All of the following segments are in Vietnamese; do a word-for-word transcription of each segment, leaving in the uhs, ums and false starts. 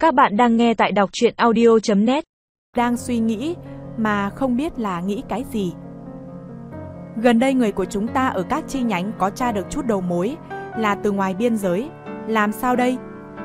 Các bạn đang nghe tại đọc truyện audio chấm net. Đang suy nghĩ mà không biết là nghĩ cái gì. Gần đây người của chúng ta ở các chi nhánh có tra được chút đầu mối là từ ngoài biên giới. Làm sao đây?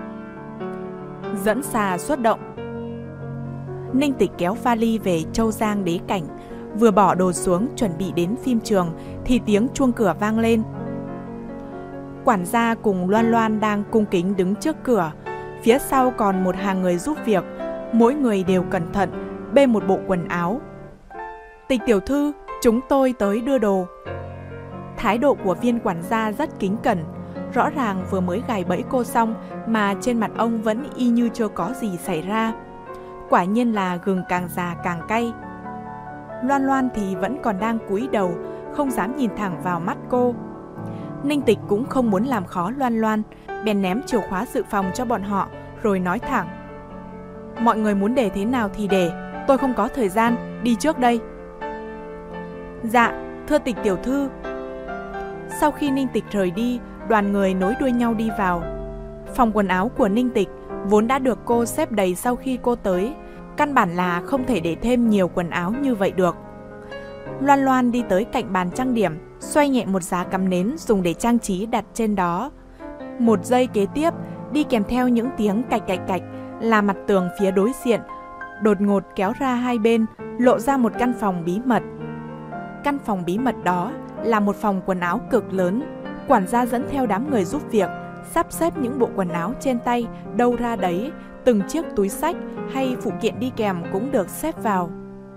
Dẫn xà xuất động. Ninh Tịch kéo vali về Châu Giang Đế Cảnh, vừa bỏ đồ xuống chuẩn bị đến phim trường thì tiếng chuông cửa vang lên. Quản gia cùng Loan Loan đang cung kính đứng trước cửa, phía sau còn một hàng người giúp việc, mỗi người đều cẩn thận bê một bộ quần áo. Tịch tiểu thư, chúng tôi tới đưa đồ. Thái độ của viên quản gia rất kính cẩn, rõ ràng vừa mới gài bẫy cô xong mà trên mặt ông vẫn y như chưa có gì xảy ra. Quả nhiên là gừng càng già càng cay. Loan Loan thì vẫn còn đang cúi đầu, không dám nhìn thẳng vào mắt cô. Ninh Tịch cũng không muốn làm khó Loan Loan, bèn ném chìa khóa dự phòng cho bọn họ rồi nói thẳng: mọi người muốn để thế nào thì để, tôi không có thời gian, đi trước đây. Dạ, thưa Tịch tiểu thư. Sau khi Ninh Tịch rời đi, đoàn người nối đuôi nhau đi vào. Phòng quần áo của Ninh Tịch vốn đã được cô xếp đầy sau khi cô tới, căn bản là không thể để thêm nhiều quần áo như vậy được. Loan Loan đi tới cạnh bàn trang điểm, xoay nhẹ một giá cắm nến dùng để trang trí đặt trên đó. Một giây kế tiếp, đi kèm theo những tiếng cạch cạch cạch, là mặt tường phía đối diện đột ngột kéo ra hai bên, lộ ra một căn phòng bí mật. Căn phòng bí mật đó là một phòng quần áo cực lớn. Quản gia dẫn theo đám người giúp việc, sắp xếp những bộ quần áo trên tay đâu ra đấy, từng chiếc túi xách hay phụ kiện đi kèm cũng được xếp vào.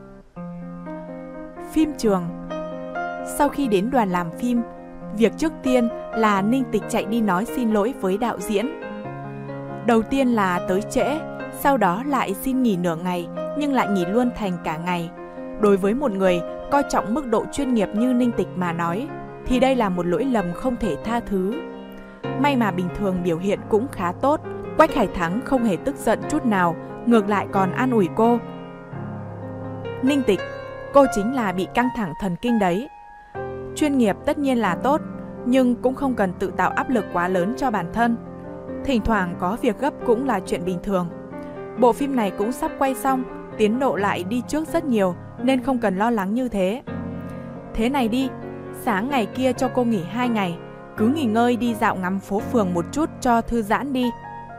Phim trường. Sau khi đến đoàn làm phim, việc trước tiên là Ninh Tịch chạy đi nói xin lỗi với đạo diễn. Đầu tiên là tới trễ, sau đó lại xin nghỉ nửa ngày, nhưng lại nghỉ luôn thành cả ngày. Đối với một người coi trọng mức độ chuyên nghiệp như Ninh Tịch mà nói, thì đây là một lỗi lầm không thể tha thứ. May mà bình thường biểu hiện cũng khá tốt, Quách Hải Thắng không hề tức giận chút nào, ngược lại còn an ủi cô. Ninh Tịch, cô chính là bị căng thẳng thần kinh đấy. Chuyên nghiệp tất nhiên là tốt, nhưng cũng không cần tự tạo áp lực quá lớn cho bản thân. Thỉnh thoảng có việc gấp cũng là chuyện bình thường. Bộ phim này cũng sắp quay xong, tiến độ lại đi trước rất nhiều, nên không cần lo lắng như thế. Thế này đi, sáng ngày kia cho cô nghỉ hai ngày, cứ nghỉ ngơi đi dạo ngắm phố phường một chút cho thư giãn đi.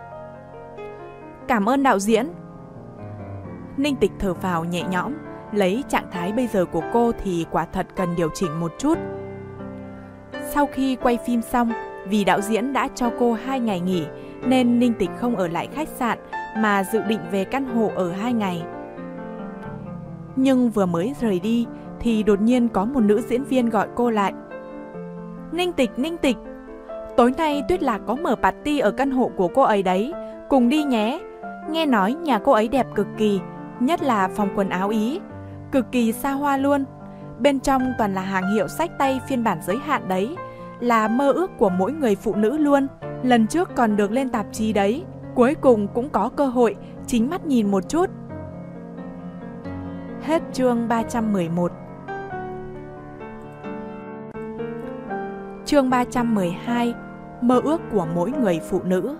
Cảm ơn đạo diễn. Ninh Tịch thở phào nhẹ nhõm, lấy trạng thái bây giờ của cô thì quả thật cần điều chỉnh một chút. Sau khi quay phim xong, vì đạo diễn đã cho cô hai ngày nghỉ, nên Ninh Tịch không ở lại khách sạn mà dự định về căn hộ ở hai ngày. Nhưng vừa mới rời đi thì đột nhiên có một nữ diễn viên gọi cô lại. Ninh Tịch, Ninh Tịch, tối nay Tuyết Lạc có mở party ở căn hộ của cô ấy đấy, cùng đi nhé. Nghe nói nhà cô ấy đẹp cực kỳ, nhất là phòng quần áo Ý, cực kỳ xa hoa luôn. Bên trong toàn là hàng hiệu xách tay phiên bản giới hạn đấy, là mơ ước của mỗi người phụ nữ luôn. Lần trước còn được lên tạp chí đấy, cuối cùng cũng có cơ hội chính mắt nhìn một chút. Hết chương ba trăm mười một. Chương ba trăm mười hai. Mơ ước của mỗi người phụ nữ.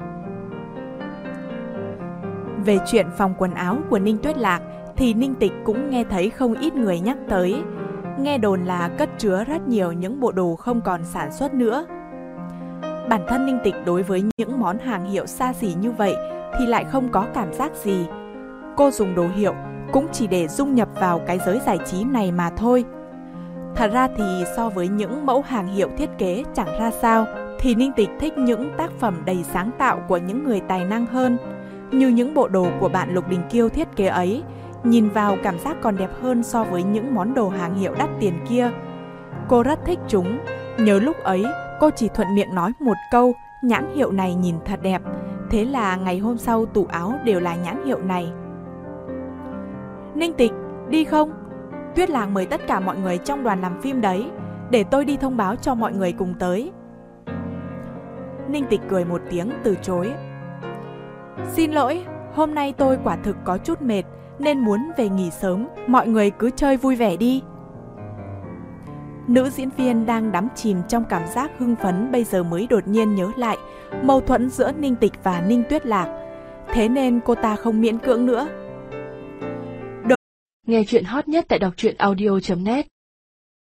Về chuyện phòng quần áo của Ninh Tuyết Lạc thì Ninh Tịch cũng nghe thấy không ít người nhắc tới. Nghe đồn là cất chứa rất nhiều những bộ đồ không còn sản xuất nữa. Bản thân Ninh Tịch đối với những món hàng hiệu xa xỉ như vậy thì lại không có cảm giác gì. Cô dùng đồ hiệu cũng chỉ để dung nhập vào cái giới giải trí này mà thôi. Thật ra thì so với những mẫu hàng hiệu thiết kế chẳng ra sao, thì Ninh Tịch thích những tác phẩm đầy sáng tạo của những người tài năng hơn. Như những bộ đồ của bạn Lục Đình Kiêu thiết kế ấy, nhìn vào cảm giác còn đẹp hơn so với những món đồ hàng hiệu đắt tiền kia. Cô rất thích chúng, nhớ lúc ấy cô chỉ thuận miệng nói một câu, nhãn hiệu này nhìn thật đẹp. Thế là ngày hôm sau tủ áo đều là nhãn hiệu này. Ninh Tịch, đi không? Tuyết Lạc mời tất cả mọi người trong đoàn làm phim đấy, để tôi đi thông báo cho mọi người cùng tới. Ninh Tịch cười một tiếng từ chối. Xin lỗi, hôm nay tôi quả thực có chút mệt nên muốn về nghỉ sớm, mọi người cứ chơi vui vẻ đi. Nữ diễn viên đang đắm chìm trong cảm giác hưng phấn bây giờ mới đột nhiên nhớ lại mâu thuẫn giữa Ninh Tịch và Ninh Tuyết Lạc. thế nên cô ta không miễn cưỡng nữa. Nghe chuyện hot nhất tại đọc truyện audio chấm net.